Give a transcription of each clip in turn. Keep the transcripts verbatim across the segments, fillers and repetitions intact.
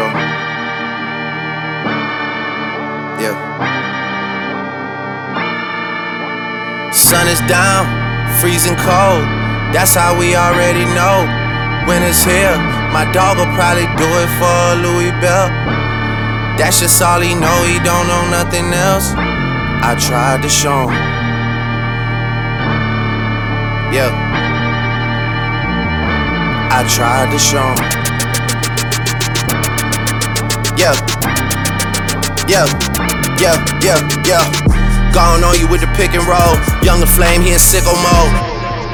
Astro. Yeah. Sun is down, freezing cold. That's how we already know. When it's here, my dog will probably do it for Louis Bell. That's just all he know, he don't know nothing else. I tried to show him. Yeah. I tried to show him. Yeah. Yeah. Yeah, yeah, yeah. Gone on you with the pick and roll. Younger Flame, he in sicko mode.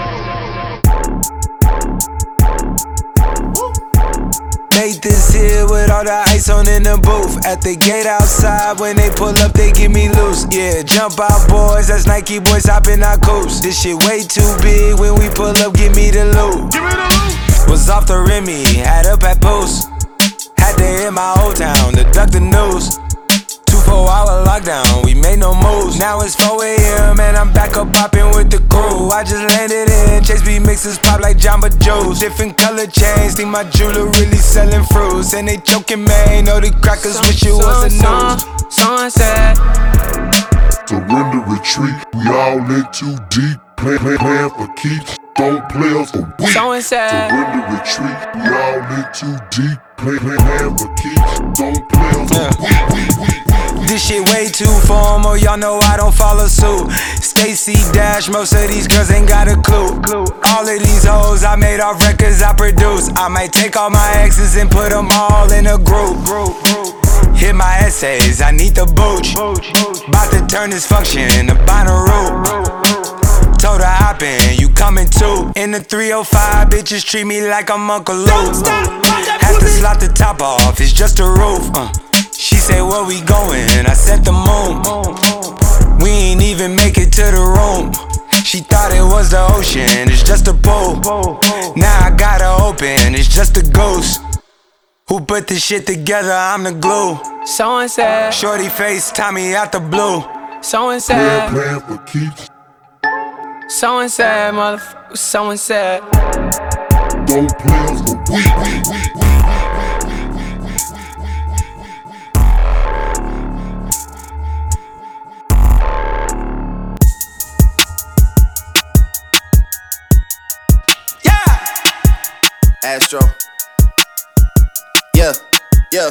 Made this here with all the ice on in the booth. At the gate outside, when they pull up, they get me loose. Yeah, jump out boys, that's Nike boys hopping our coast. This shit way too big, when we pull up, give me the loot. Give me the loot. Was off the Remy, had up at post. Had to hit my old town to duck the news. Two four hour lockdown, we made no moves. Now it's four a.m. and I'm back up popping with the crew. I just landed in, Chase B mixes pop like Jamba Juice. Different color chains, think my jeweler really selling fruits. And they joking, man, know the crackers so, wish it so, was a so, news. Sunset. Surrender, retreat, we all in too deep. Plan, plan, plan for keeps, don't play us for weeks. Sunset. Surrender, retreat, we all in too deep. Plan, plan, plan for keeps, don't play us for weeks. This shit way too formal, y'all know I don't follow suit. Stacy Dash, most of these girls ain't got a clue. All of these hoes I made off records I produce. I might take all my exes and put them all in a group. Hit my essays, I need the booch. About to turn this function into Bonnaroo. Told her hop in, you coming too. In the three oh five, bitches treat me like I'm Uncle Luke. Have to slot the top off, it's just a roof. uh. She said, where we going? I said the moon. We ain't even make it to the room. She thought it was the ocean, it's just a pool. Now I gotta open, it's just a ghost. Who put this shit together? I'm the glue. So and said. Shorty face, Tommy out the blue. So and Plan, said. plan for keeps, So and said, motherfucker. So and said. don't play us for weeks. Astro. Yeah, yeah.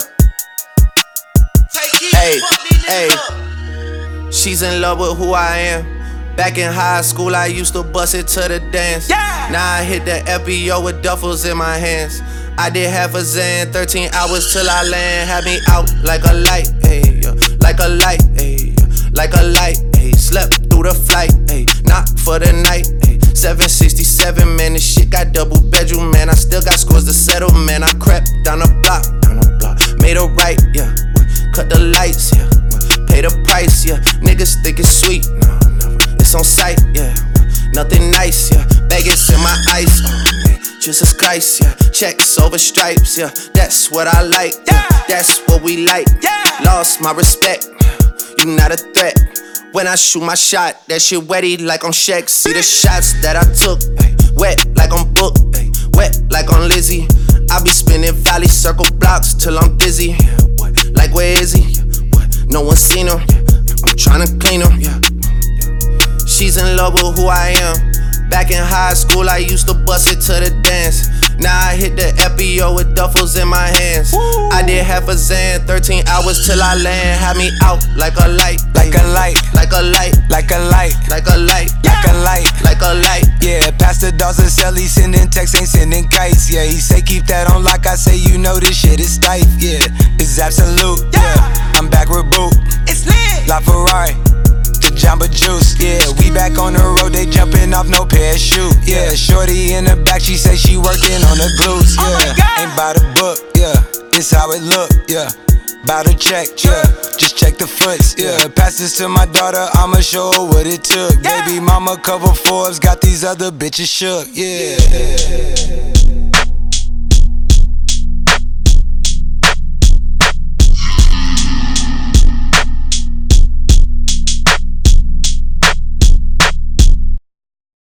Hey, hey. She's in love with who I am. Back in high school, I used to bust it to the dance. Yeah. Now I hit the F B O with duffels in my hands. I did half a Zan, thirteen hours till I land. Had me out like a light, ayy, like a light, ayy, like a light, ayy. Slept through the flight, ayy, not for the night, ayy. seven sixty-seven, man, this shit got double bedroom, man. I still got scores to settle, man. I crept down the block, down the block, made a right, yeah. Cut the lights, yeah. Pay the price, yeah. Niggas think it's sweet, no, never. It's on sight, yeah. Nothing nice, yeah. Vegas in my ice, oh man. Jesus Christ, yeah. Checks over stripes, yeah. That's what I like, yeah. That's what we like, yeah. Lost my respect, you not a threat. When I shoot my shot, that shit wetty like on Shaq. See the shots that I took, ay, wet like on Book, ay, wet like on Lizzie. I be spinning valley circle blocks till I'm dizzy. Yeah, what? Like where is he? Yeah, what? No one seen him. Yeah, I'm tryna clean him. Yeah, yeah. She's in love with who I am. Back in high school, I used to bust it to the dance. Now I hit the F B O with duffels in my hands. Woo. I did half a Zan, thirteen hours till I land. Had me out like a light, Like a light, like a light, like a light, like a light, like a light, like a light. Yeah, Pastor Dawson sell, he sending texts, ain't sending kites. Yeah, he say keep that on lock, I say you know this shit is tight. Yeah, it's absolute. Yeah, I'm back with Boot. It's lit. La Ferrari. Jamba Juice, yeah, we back on the road, they jumping off no parachute, yeah. Shorty in the back, she say she working on the glutes, yeah. Ain't by the book, yeah, this how it look, yeah. Bout to check, yeah, just check the foots, yeah. Pass this to my daughter, I'ma show her what it took. Baby mama cover Forbes, got these other bitches shook, yeah.